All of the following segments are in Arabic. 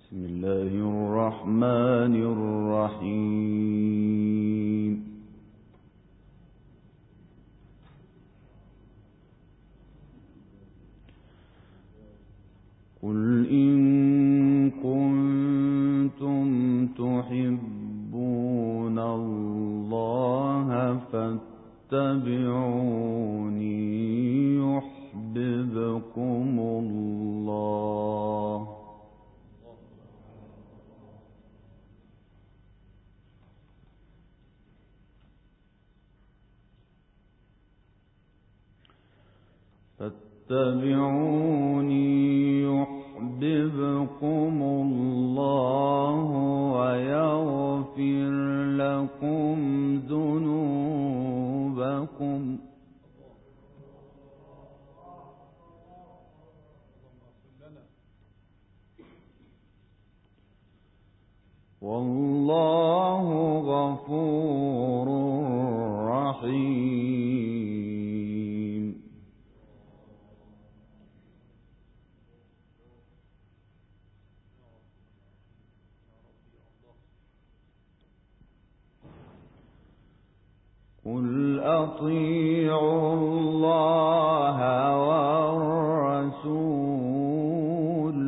بسم الله الرحمن الرحيم. قل إن كنتم تحبون الله فاتبعوني يحببكم الله ويغفر لكم ذنوبكم والله غفور رحيم. قل أطيعوا الله والرسول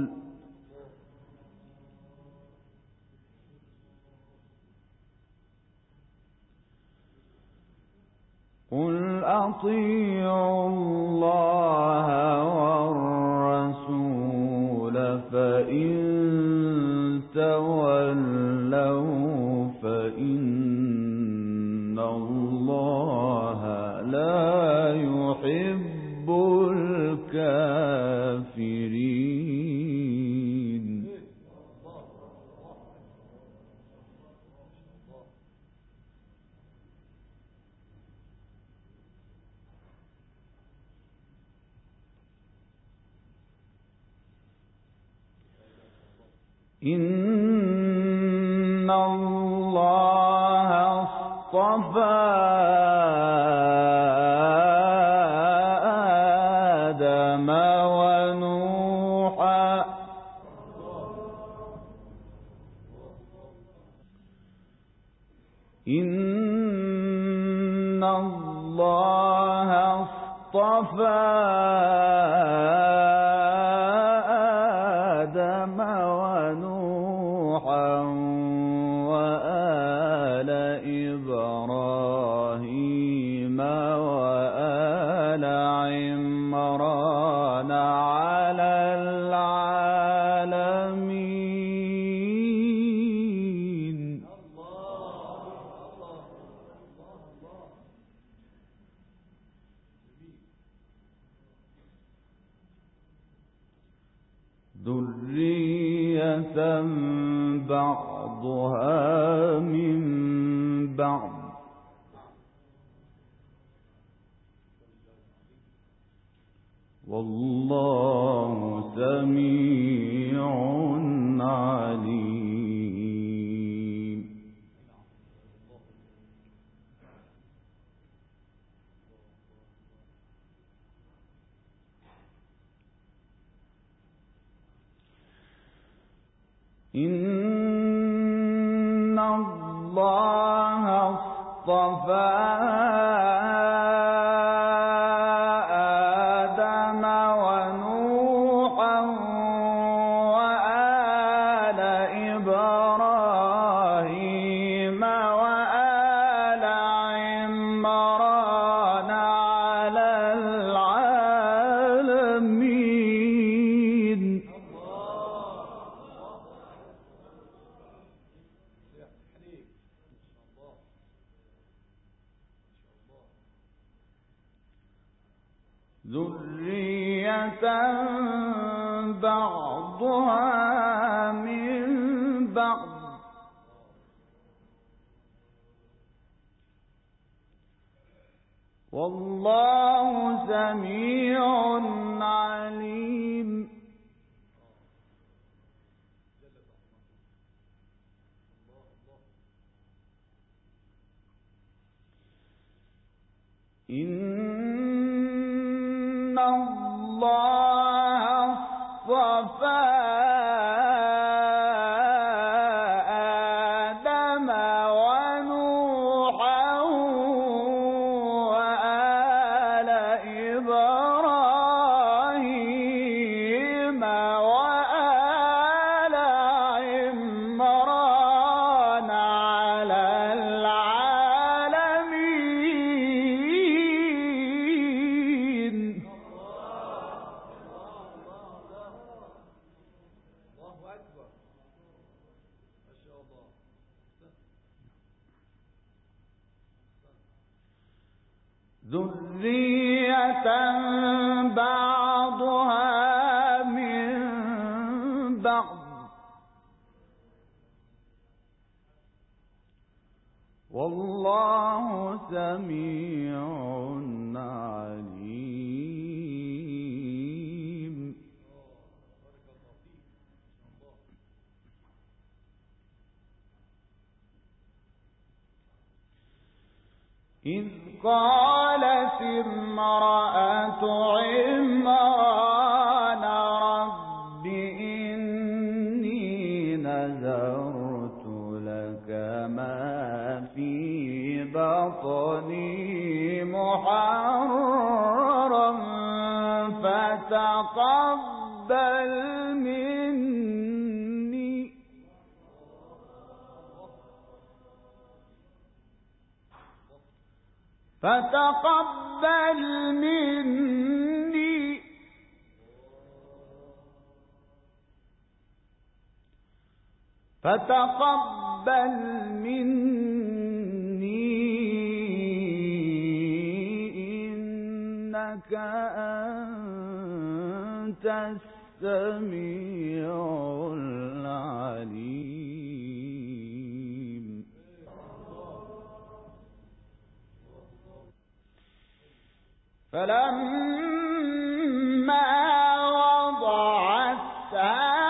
فإن تولوا فإن الله لا يحب الكافرين. إن الله اصطفى آدم ونوحا إن الله اصطفى آدم ونوحا وآل إبراهيم وآل عمران على العالمين. ذرية بعضها من بعض والله سميع عليم. إن الله اصطفى آدم ونوحا وآل إبراهيم وآل عمران على العالمين. ذرية بعضها من بعض والله سميع عليم. إن الله اصطفى ذرية بعضها من بعض والله سميع عليم. إذ قالت امرأة عمران رب إني نذرت لك ما في بطني محررا فتقبل مني فتقبل مني إنك أنت السميع العليم. فلما وضعتها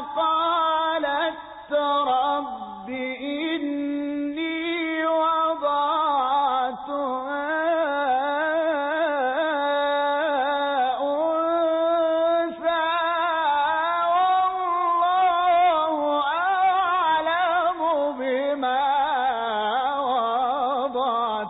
قالت رب إني وضعتها أنثى والله أعلم بما وضعت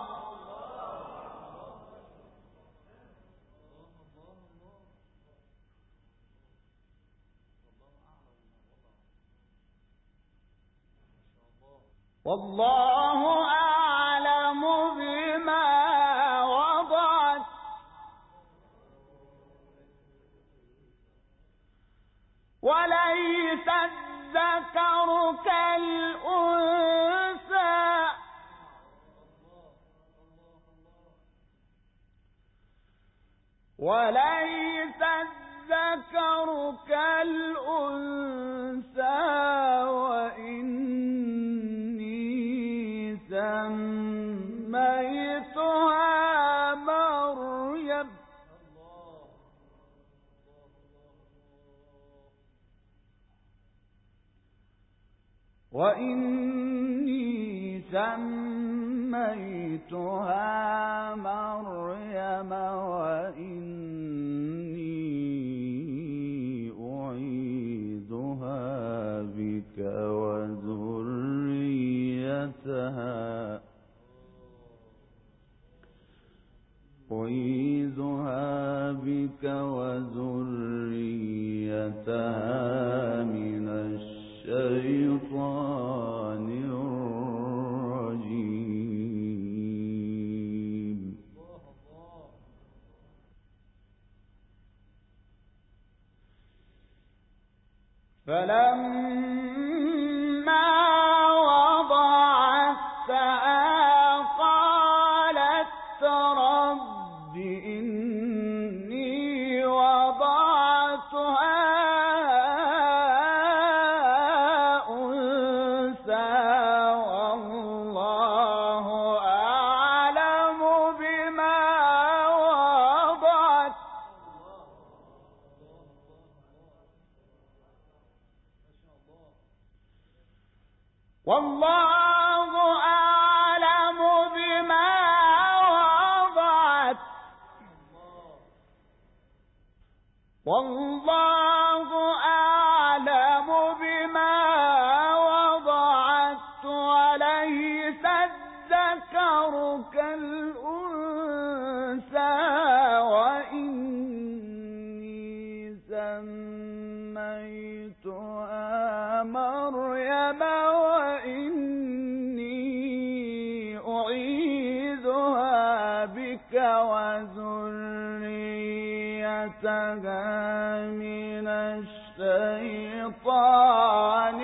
والله أعلم بما وضعت وليس الذكر كالأنثى وليس الذكر كالأنثى وإني سميتها مريم وإني أعيذها بك وذريتها من الشيطان الرجيم. فلما وضعتها قالت رب إني وضعتها أنثى والله أعلم بما وضعت والله أعلم بما وضعت والله أعلم بما وضعت وليس الذكر كالأنثى وإني سميتها مريم وإني أعيذها بك وذريتها من الشيطان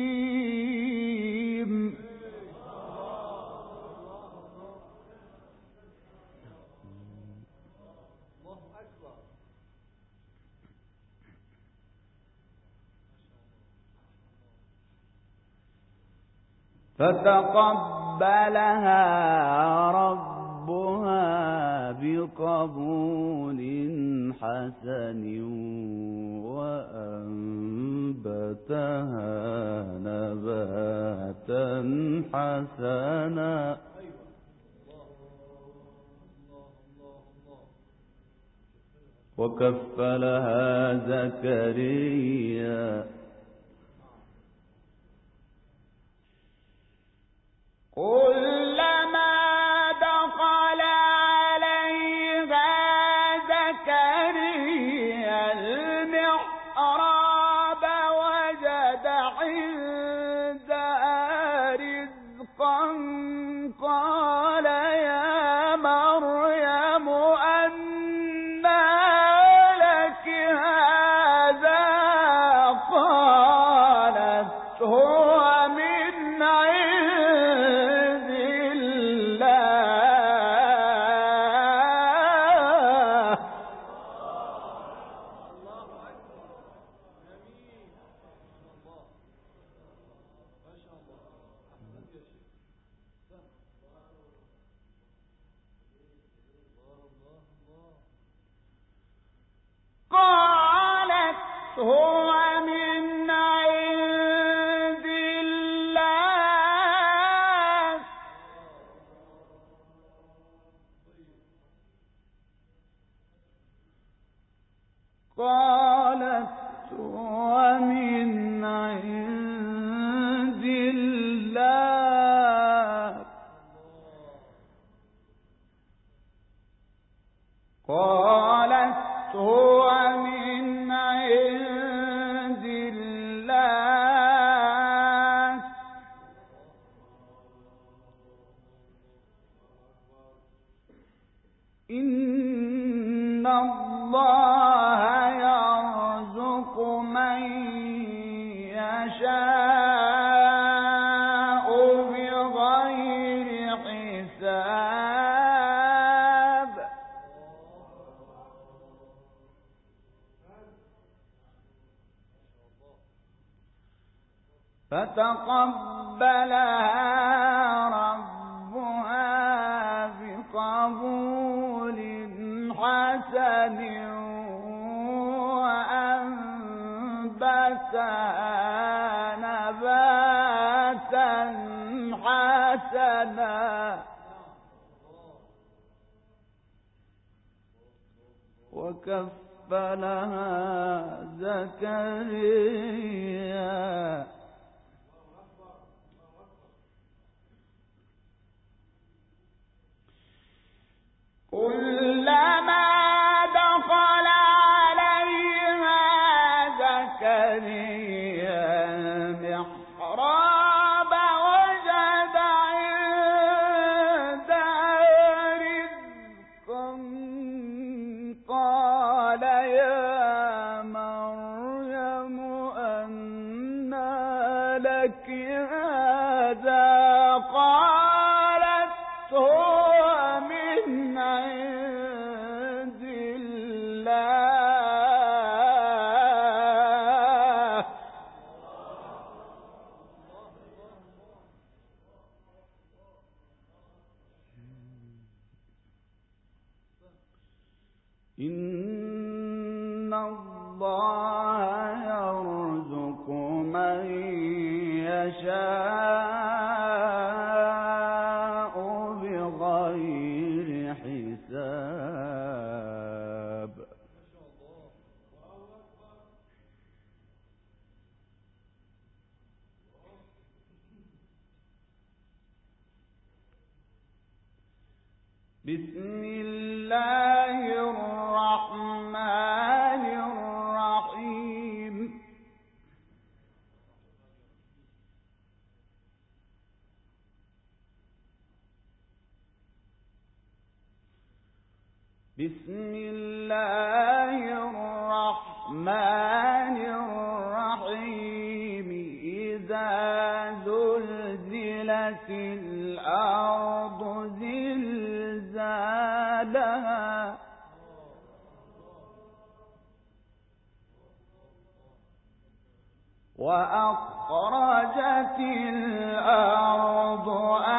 الرجيم. فتقبلها ربها بقبول حسن وأنبتها نباتا حسنا. وكفلها زكريا كلما دخل عليها زكريا المحراب وجد عندها رزقا قال يا مريم أنى لك هذا قالت هو من عند الله. قالت هو من عند الله. قالت هو من عند الله. قالت هو من عند الله. إن الله يرزق من يشاء بغير حساب. فتقبلها ربها بقبول حسن وأنبتها نباتا حسنا. وكفلها زكريا كلما دخل عليها زكريا المحراب وجد عندها رزقا قال يا مريم أنى لك هذا قالت هو من عند الله. إن الله يرزق من يشاء بغير حساب. بسم الله الرحمن الرحيم. بسم الله الرحمن الرحيم. إذا زلزلت الأرض زلزالها وأخرجت الأرض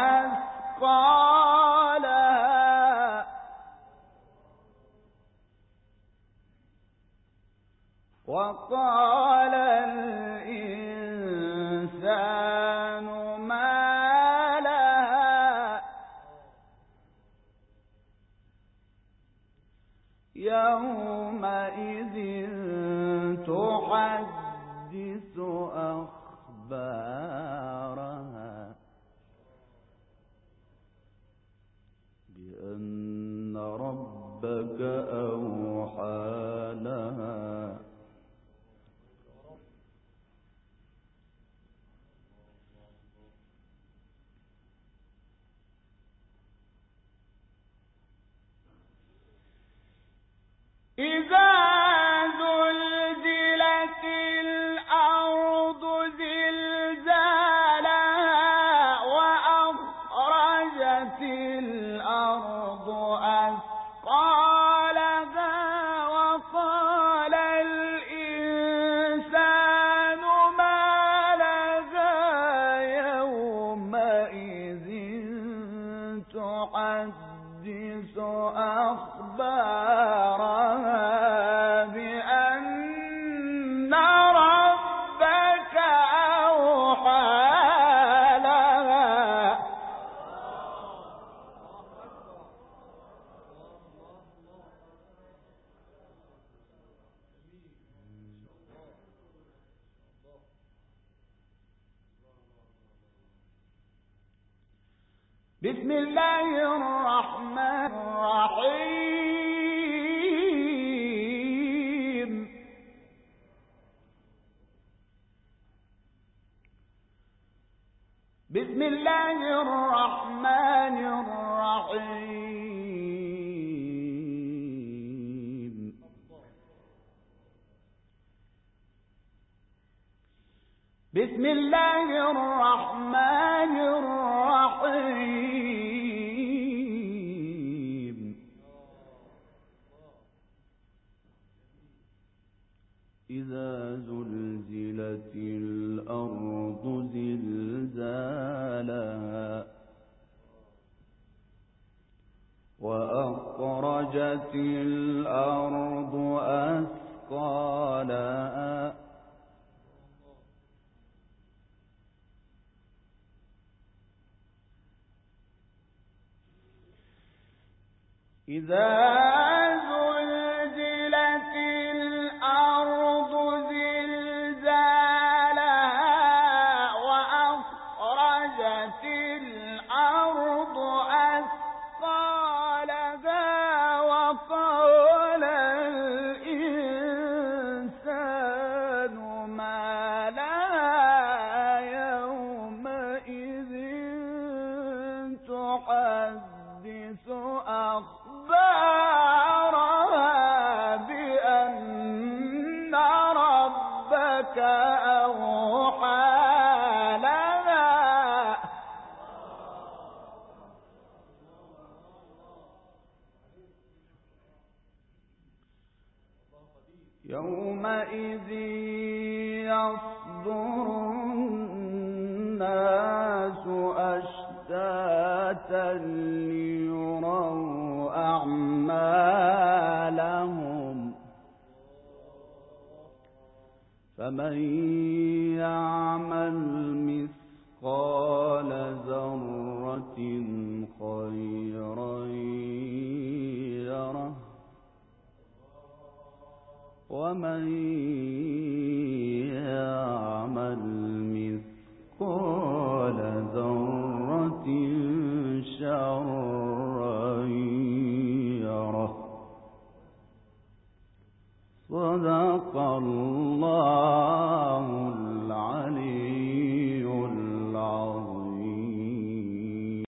أثقالها وقال الإنسان ما لها يومئذ تحدث أخبارها بأن ربك أوحى لها إذا زلزلت الأرض زلزالها وأخرجت الأرض أثقالها وقال الإنسان ما لها يومئذ تحدث أخبارها بأن ربك أوحى لها بسم الله الرحمن الرحيم بسم الله الرحمن الرحيم بسم الله الرحمن الرحيم إذا زلزلت الأرض زلزالها وأخرجت الأرض أثقالها إذا زلزلت الأرض زلزالها وأخرجت الأرض أثقالها وقال الإنسان ما لها يومئذ تحدث أخبارها بأن ربك أوحى لها يومئذ يصدر الناس أشتاتا ليروا أعمالهم فمن يعمل مثقال ذرة خيرا يره ومن يعمل مثقال ذرة شرا يره صدق الله